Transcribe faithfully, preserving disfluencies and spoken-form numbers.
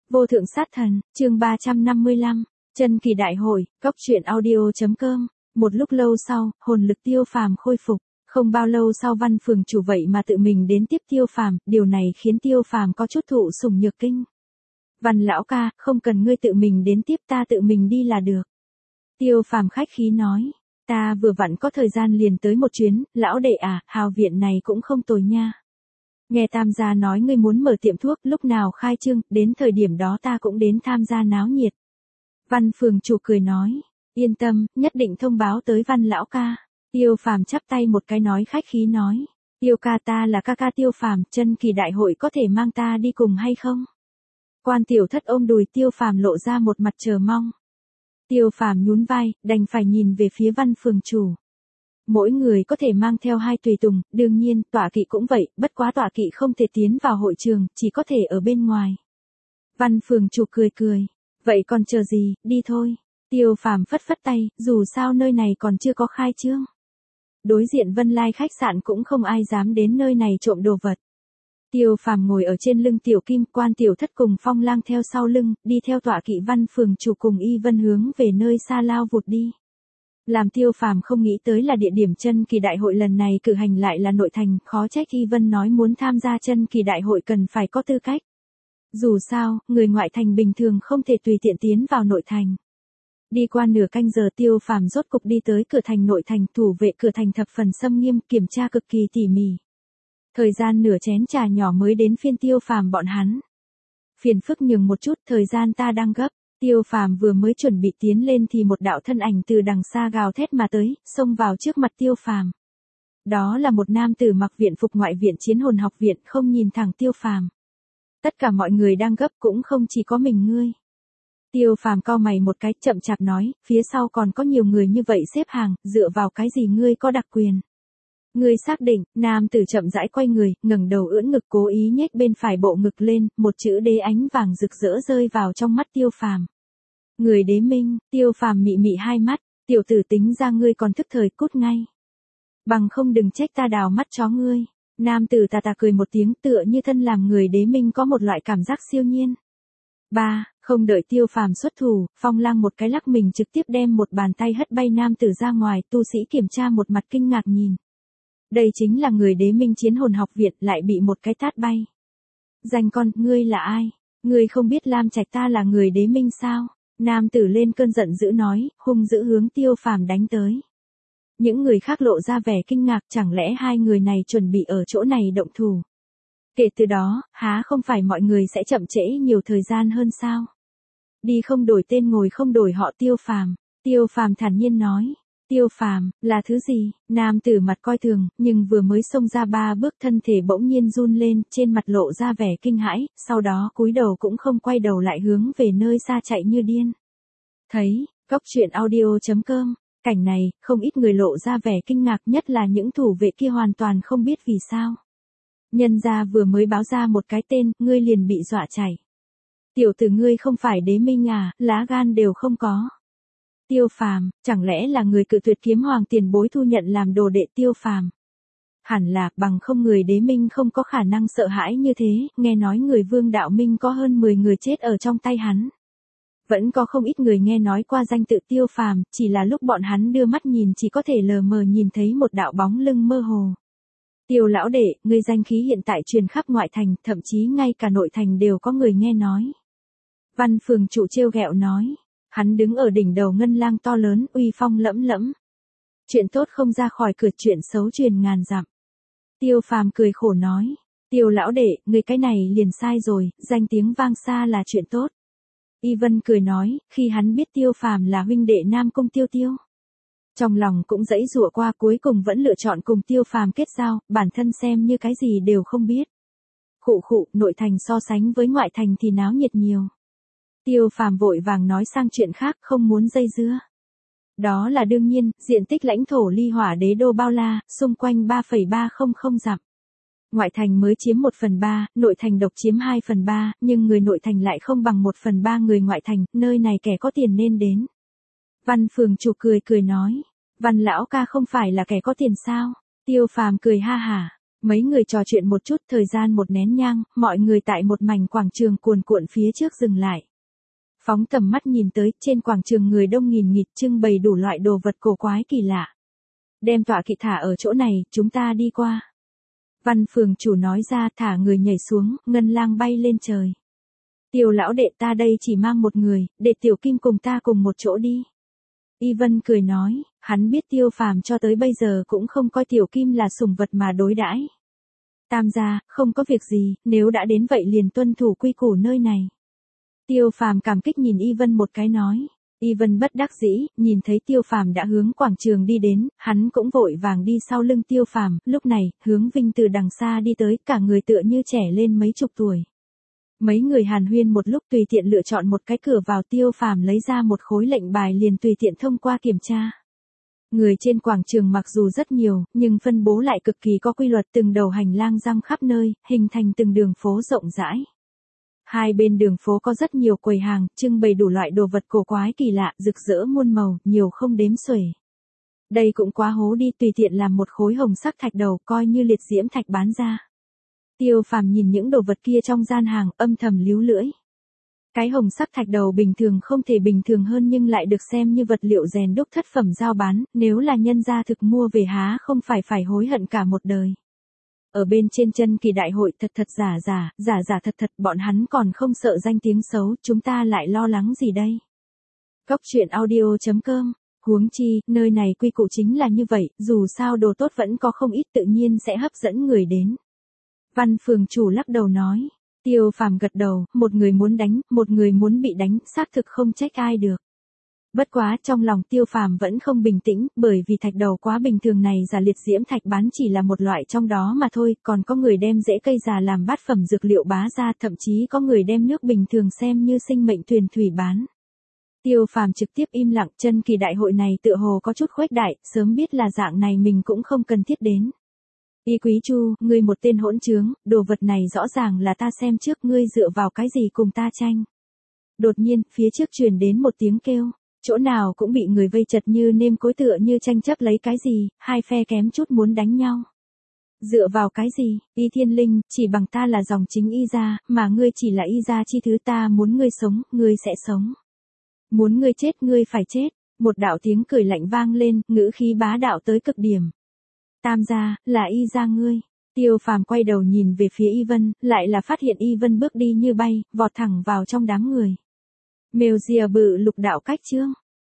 Vô thượng sát thần, chương ba trăm năm mươi lăm, Chân Kỳ Đại Hội, Cốc Truyện Audio.com. Một lúc lâu sau, hồn lực Tiêu Phàm khôi phục, không bao lâu sau Văn Phường chủ vậy mà tự mình đến tiếp Tiêu Phàm, điều này khiến Tiêu Phàm có chút thụ sủng nhược kinh. Văn lão ca, không cần ngươi tự mình đến tiếp, ta tự mình đi là được. Tiêu Phàm khách khí nói, ta vừa vặn có thời gian liền tới một chuyến, lão đệ à, hào viện này cũng không tồi nha. Nghe Tam gia nói ngươi muốn mở tiệm thuốc, lúc nào khai trương, đến thời điểm đó ta cũng đến tham gia náo nhiệt. Văn Phường chủ cười nói, yên tâm, nhất định thông báo tới Văn lão ca. Tiêu Phàm chắp tay một cái nói khách khí nói, Tiêu ca, ta là ca ca Tiêu Phàm, Chân Kỳ Đại Hội có thể mang ta đi cùng hay không? Quan tiểu thất ôm đùi Tiêu Phàm lộ ra một mặt chờ mong. Tiêu Phàm nhún vai, đành phải nhìn về phía Văn Phường chủ. Mỗi người có thể mang theo hai tùy tùng, đương nhiên, tọa kỵ cũng vậy, bất quá tọa kỵ không thể tiến vào hội trường, chỉ có thể ở bên ngoài. Văn Phường chủ cười cười, vậy còn chờ gì, đi thôi. Tiêu Phàm phất phất tay, dù sao nơi này còn chưa có khai trương. Đối diện Vân Lai khách sạn cũng không ai dám đến nơi này trộm đồ vật. Tiêu Phàm ngồi ở trên lưng tiểu kim, Quan tiểu thất cùng Phong Lang theo sau lưng, đi theo tọa kỵ Văn Phường chủ cùng Y Vân hướng về nơi xa lao vụt đi. Làm Tiêu Phàm không nghĩ tới là địa điểm Chân Kỳ Đại Hội lần này cử hành lại là nội thành, khó trách Y Vân nói muốn tham gia Chân Kỳ Đại Hội cần phải có tư cách. Dù sao, người ngoại thành bình thường không thể tùy tiện tiến vào nội thành. Đi qua nửa canh giờ Tiêu Phàm rốt cục đi tới cửa thành nội thành, thủ vệ cửa thành thập phần xâm nghiêm, kiểm tra cực kỳ tỉ mỉ. Thời gian nửa chén trà nhỏ mới đến phiên Tiêu Phàm bọn hắn. Phiền phức nhường một chút, thời gian ta đang gấp. Tiêu Phàm vừa mới chuẩn bị tiến lên thì một đạo thân ảnh từ đằng xa gào thét mà tới, xông vào trước mặt Tiêu Phàm. Đó là một nam tử mặc viện phục ngoại viện Chiến Hồn học viện, không nhìn thẳng Tiêu Phàm. Tất cả mọi người đang gấp, cũng không chỉ có mình ngươi. Tiêu Phàm cau mày một cái, chậm chạp nói, phía sau còn có nhiều người như vậy xếp hàng, dựa vào cái gì ngươi có đặc quyền? Ngươi xác định? Nam tử chậm rãi quay người, ngẩng đầu ưỡn ngực, cố ý nhếch bên phải bộ ngực lên, một chữ đế ánh vàng rực rỡ rơi vào trong mắt Tiêu Phàm. Người đế minh. Tiêu Phàm mị mị hai mắt, tiểu tử tính ra ngươi còn thức thời, cút ngay. Bằng không đừng trách ta đào mắt chó ngươi. Nam tử tà tà cười một tiếng, tựa như thân làm người đế minh có một loại cảm giác siêu nhiên. Ba, không đợi Tiêu Phàm xuất thủ, Phong Lang một cái lắc mình trực tiếp đem một bàn tay hất bay nam tử ra ngoài, tu sĩ kiểm tra một mặt kinh ngạc nhìn. Đây chính là người đế minh Chiến Hồn học viện, lại bị một cái tát bay. Danh con, ngươi là ai? Ngươi không biết Lam Trạch ta là người đế minh sao? Nam tử lên cơn giận dữ nói, hung dữ hướng Tiêu Phàm đánh tới. Những người khác lộ ra vẻ kinh ngạc, chẳng lẽ hai người này chuẩn bị ở chỗ này động thủ? Kể từ đó, há không phải mọi người sẽ chậm trễ nhiều thời gian hơn sao? Đi không đổi tên ngồi không đổi họ. Tiêu Phàm. Tiêu Phàm thản nhiên nói. Tiêu Phàm, là thứ gì? Nam tử mặt coi thường, nhưng vừa mới xông ra ba bước thân thể bỗng nhiên run lên, trên mặt lộ ra vẻ kinh hãi, sau đó cúi đầu cũng không quay đầu lại hướng về nơi xa chạy như điên. Thấy, Cốc Truyện Audio.com, cảnh này, không ít người lộ ra vẻ kinh ngạc, nhất là những thủ vệ kia hoàn toàn không biết vì sao. Nhân gia vừa mới báo ra một cái tên, ngươi liền bị dọa chạy. Tiểu tử ngươi không phải đế minh à, lá gan đều không có. Tiêu Phàm, chẳng lẽ là người cự tuyệt Kiếm Hoàng tiền bối thu nhận làm đồ đệ? Tiêu Phàm. Hẳn là, bằng không người đế minh không có khả năng sợ hãi như thế, nghe nói người Vương Đạo Minh có hơn mười người chết ở trong tay hắn. Vẫn có không ít người nghe nói qua danh tự Tiêu Phàm, chỉ là lúc bọn hắn đưa mắt nhìn chỉ có thể lờ mờ nhìn thấy một đạo bóng lưng mơ hồ. Tiêu lão đệ, người danh khí hiện tại truyền khắp ngoại thành, thậm chí ngay cả nội thành đều có người nghe nói. Văn Phường chủ trêu ghẹo nói. Hắn đứng ở đỉnh đầu ngân lang to lớn, uy phong lẫm lẫm. Chuyện tốt không ra khỏi cửa, chuyện xấu truyền ngàn dặm. Tiêu Phàm cười khổ nói. Tiêu lão đệ, người cái này liền sai rồi, danh tiếng vang xa là chuyện tốt. Y Vân cười nói, khi hắn biết Tiêu Phàm là huynh đệ Nam Cung Tiêu Tiêu. Trong lòng cũng dãy dụa qua, cuối cùng vẫn lựa chọn cùng Tiêu Phàm kết giao, bản thân xem như cái gì đều không biết. Khụ khụ, nội thành so sánh với ngoại thành thì náo nhiệt nhiều. Tiêu Phàm vội vàng nói sang chuyện khác, không muốn dây dưa. Đó là đương nhiên, diện tích lãnh thổ ly hỏa đế đô bao la, xung quanh ba phẩy ba không không dặm. Ngoại thành mới chiếm một phần ba, nội thành độc chiếm hai phần ba, nhưng người nội thành lại không bằng một phần ba người ngoại thành, nơi này kẻ có tiền nên đến. Văn Phường chủ cười cười nói, Văn lão ca không phải là kẻ có tiền sao? Tiêu Phàm cười ha hả, Mấy người trò chuyện một chút, thời gian một nén nhang, mọi người tại một mảnh quảng trường cuồn cuộn phía trước dừng lại. Phóng tầm mắt nhìn tới, trên quảng trường người đông nghìn nghịt trưng bày đủ loại đồ vật cổ quái kỳ lạ. Đem tọa kỵ thả ở chỗ này, chúng ta đi qua. Văn phường chủ nói ra, thả người nhảy xuống, ngân lang bay lên trời. Tiêu lão đệ, ta đây chỉ mang một người, để Tiểu Kim cùng ta cùng một chỗ đi. Y Vân cười nói, hắn biết Tiêu Phàm cho tới bây giờ cũng không coi Tiểu Kim là sủng vật mà đối đãi. Tam gia, không có việc gì, nếu đã đến vậy liền tuân thủ quy củ nơi này. Tiêu Phàm cảm kích nhìn Y Vân một cái nói. Y Vân bất đắc dĩ, nhìn thấy Tiêu Phàm đã hướng quảng trường đi đến, hắn cũng vội vàng đi sau lưng Tiêu Phàm, lúc này, Hướng Vinh từ đằng xa đi tới, cả người tựa như trẻ lên mấy chục tuổi. Mấy người hàn huyên một lúc tùy tiện lựa chọn một cái cửa vào, Tiêu Phàm lấy ra một khối lệnh bài liền tùy tiện thông qua kiểm tra. Người trên quảng trường mặc dù rất nhiều, nhưng phân bố lại cực kỳ có quy luật, từng đầu hành lang răng khắp nơi, hình thành từng đường phố rộng rãi. Hai bên đường phố có rất nhiều quầy hàng, trưng bày đủ loại đồ vật cổ quái kỳ lạ, rực rỡ muôn màu, nhiều không đếm xuể. Đây cũng quá hố đi, tùy tiện làm một khối hồng sắc thạch đầu, coi như liệt diễm thạch bán ra. Tiêu Phàm nhìn những đồ vật kia trong gian hàng, âm thầm líu lưỡi. Cái hồng sắc thạch đầu bình thường không thể bình thường hơn nhưng lại được xem như vật liệu rèn đúc thất phẩm giao bán, nếu là nhân gia thực mua về há không phải phải hối hận cả một đời. Ở bên trên chân kỳ đại hội thật thật giả giả, giả giả thật thật, bọn hắn còn không sợ danh tiếng xấu, chúng ta lại lo lắng gì đây? Cốc truyện audio chấm com, huống chi, nơi này quy củ chính là như vậy, dù sao đồ tốt vẫn có không ít, tự nhiên sẽ hấp dẫn người đến. Văn phường chủ lắc đầu nói. Tiêu Phàm gật đầu, một người muốn đánh, một người muốn bị đánh, xác thực không trách ai được. Bất quá trong lòng Tiêu Phàm vẫn không bình tĩnh, bởi vì thạch đầu quá bình thường này giả liệt diễm thạch bán chỉ là một loại trong đó mà thôi, còn có người đem rễ cây già làm bát phẩm dược liệu bá ra, thậm chí có người đem nước bình thường xem như sinh mệnh tuyền thủy bán. Tiêu Phàm trực tiếp im lặng, chân kỳ đại hội này tựa hồ có chút khuếch đại, sớm biết là dạng này mình cũng không cần thiết đến. Y Quý Chu, ngươi một tên hỗn trướng, đồ vật này rõ ràng là ta xem trước, ngươi dựa vào cái gì cùng ta tranh. Đột nhiên, phía trước truyền đến một tiếng kêu, chỗ nào cũng bị người vây chật như nêm cối, tựa như tranh chấp lấy cái gì, hai phe kém chút muốn đánh nhau. Dựa vào cái gì, Y Thiên Linh, chỉ bằng ta là dòng chính Y gia, mà ngươi chỉ là Y gia chi thứ, ta muốn ngươi sống, ngươi sẽ sống. Muốn ngươi chết, ngươi phải chết. Một đạo tiếng cười lạnh vang lên, ngữ khí bá đạo tới cực điểm. Tam gia, là Y gia ngươi. Tiêu Phàm quay đầu nhìn về phía Y Vân, lại là phát hiện Y Vân bước đi như bay, vọt thẳng vào trong đám người. Mèo rìa bự lục đạo cách chương.